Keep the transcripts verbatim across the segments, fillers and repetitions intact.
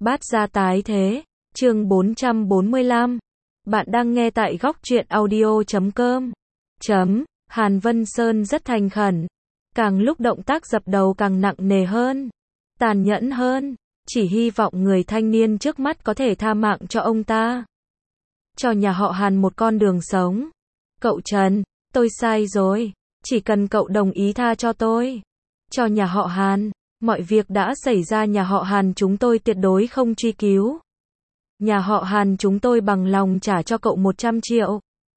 Bát gia tái thế, chương bốn trăm bốn mươi lăm. Bạn đang nghe tại góc truyện audio chấm com. Chấm, Hàn Vân Sơn rất thành khẩn. Càng lúc động tác dập đầu càng nặng nề hơn, tàn nhẫn hơn, chỉ hy vọng người thanh niên trước mắt có thể tha mạng cho ông ta. Cho nhà họ Hàn một con đường sống. Cậu Trần, tôi sai rồi, chỉ cần cậu đồng ý tha cho tôi. Cho nhà họ Hàn, mọi việc đã xảy ra nhà họ Hàn chúng tôi tuyệt đối không truy cứu. Nhà họ Hàn chúng tôi bằng lòng trả cho cậu một trăm triệu.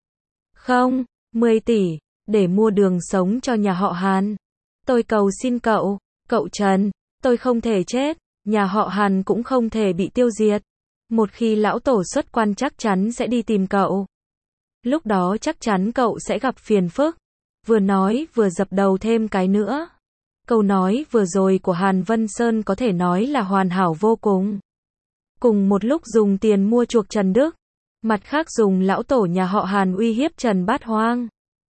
Không, mười tỷ, để mua đường sống cho nhà họ Hàn. Tôi cầu xin cậu, cậu Trần, tôi không thể chết, nhà họ Hàn cũng không thể bị tiêu diệt. Một khi lão tổ xuất quan chắc chắn sẽ đi tìm cậu. Lúc đó chắc chắn cậu sẽ gặp phiền phức. Vừa nói vừa dập đầu thêm cái nữa. Câu nói vừa rồi của Hàn Vân Sơn có thể nói là hoàn hảo vô cùng. Cùng một lúc dùng tiền mua chuộc Trần Đức, mặt khác dùng lão tổ nhà họ Hàn uy hiếp Trần Bát Hoang.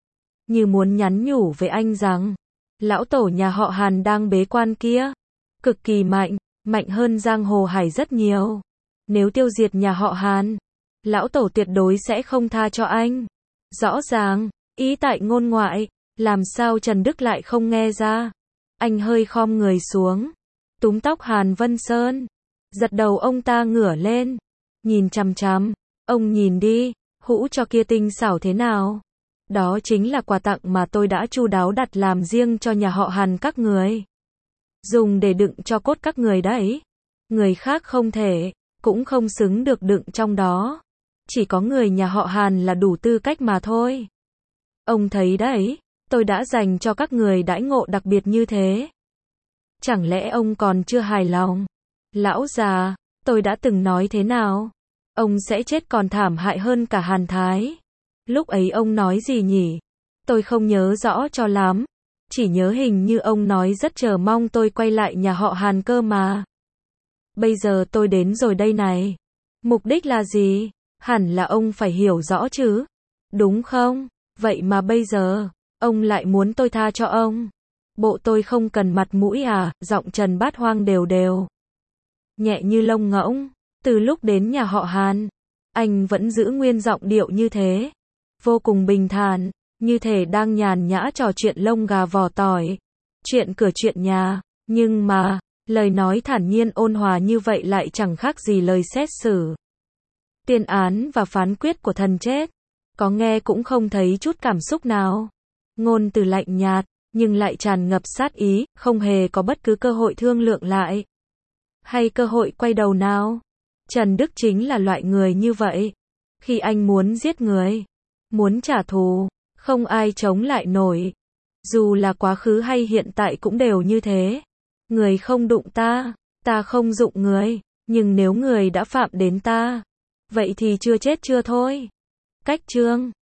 Như muốn nhắn nhủ với anh rằng, lão tổ nhà họ Hàn đang bế quan kia, cực kỳ mạnh, mạnh hơn Giang Hồ Hải rất nhiều. Nếu tiêu diệt nhà họ Hàn, lão tổ tuyệt đối sẽ không tha cho anh. Rõ ràng, ý tại ngôn ngoại, làm sao Trần Đức lại không nghe ra. Anh hơi khom người xuống, túm tóc Hàn Vân Sơn, giật đầu ông ta ngửa lên, nhìn chằm chằm, ông nhìn đi, hũ cho kia tinh xảo thế nào. Đó chính là quà tặng mà tôi đã chu đáo đặt làm riêng cho nhà họ Hàn các người. Dùng để đựng cho cốt các người đấy. Người khác không thể, cũng không xứng được đựng trong đó. Chỉ có người nhà họ Hàn là đủ tư cách mà thôi. Ông thấy đấy, tôi đã dành cho các người đãi ngộ đặc biệt như thế. Chẳng lẽ ông còn chưa hài lòng? Lão già, tôi đã từng nói thế nào? Ông sẽ chết còn thảm hại hơn cả Hàn Thái. Lúc ấy ông nói gì nhỉ? Tôi không nhớ rõ cho lắm. Chỉ nhớ hình như ông nói rất chờ mong tôi quay lại nhà họ Hàn cơ mà. Bây giờ tôi đến rồi đây này. Mục đích là gì? Hẳn là ông phải hiểu rõ chứ. Đúng không? Vậy mà bây giờ, ông lại muốn tôi tha cho ông. Bộ tôi không cần mặt mũi à? Giọng Trần Bát Hoang đều đều. Nhẹ như lông ngỗng. Từ lúc đến nhà họ Hàn, anh vẫn giữ nguyên giọng điệu như thế. Vô cùng bình thản, như thể đang nhàn nhã trò chuyện lông gà vỏ tỏi. Chuyện cửa chuyện nhà, nhưng mà, lời nói thản nhiên ôn hòa như vậy lại chẳng khác gì lời xét xử. Tuyên án và phán quyết của thần chết. Có nghe cũng không thấy chút cảm xúc nào. Ngôn từ lạnh nhạt, nhưng lại tràn ngập sát ý, không hề có bất cứ cơ hội thương lượng lại. Hay cơ hội quay đầu nào. Trần Đức chính là loại người như vậy. Khi anh muốn giết người, muốn trả thù, không ai chống lại nổi. Dù là quá khứ hay hiện tại cũng đều như thế. Người không đụng ta, ta không dụng người. Nhưng nếu người đã phạm đến ta, vậy thì chưa chết chưa thôi. Cách chương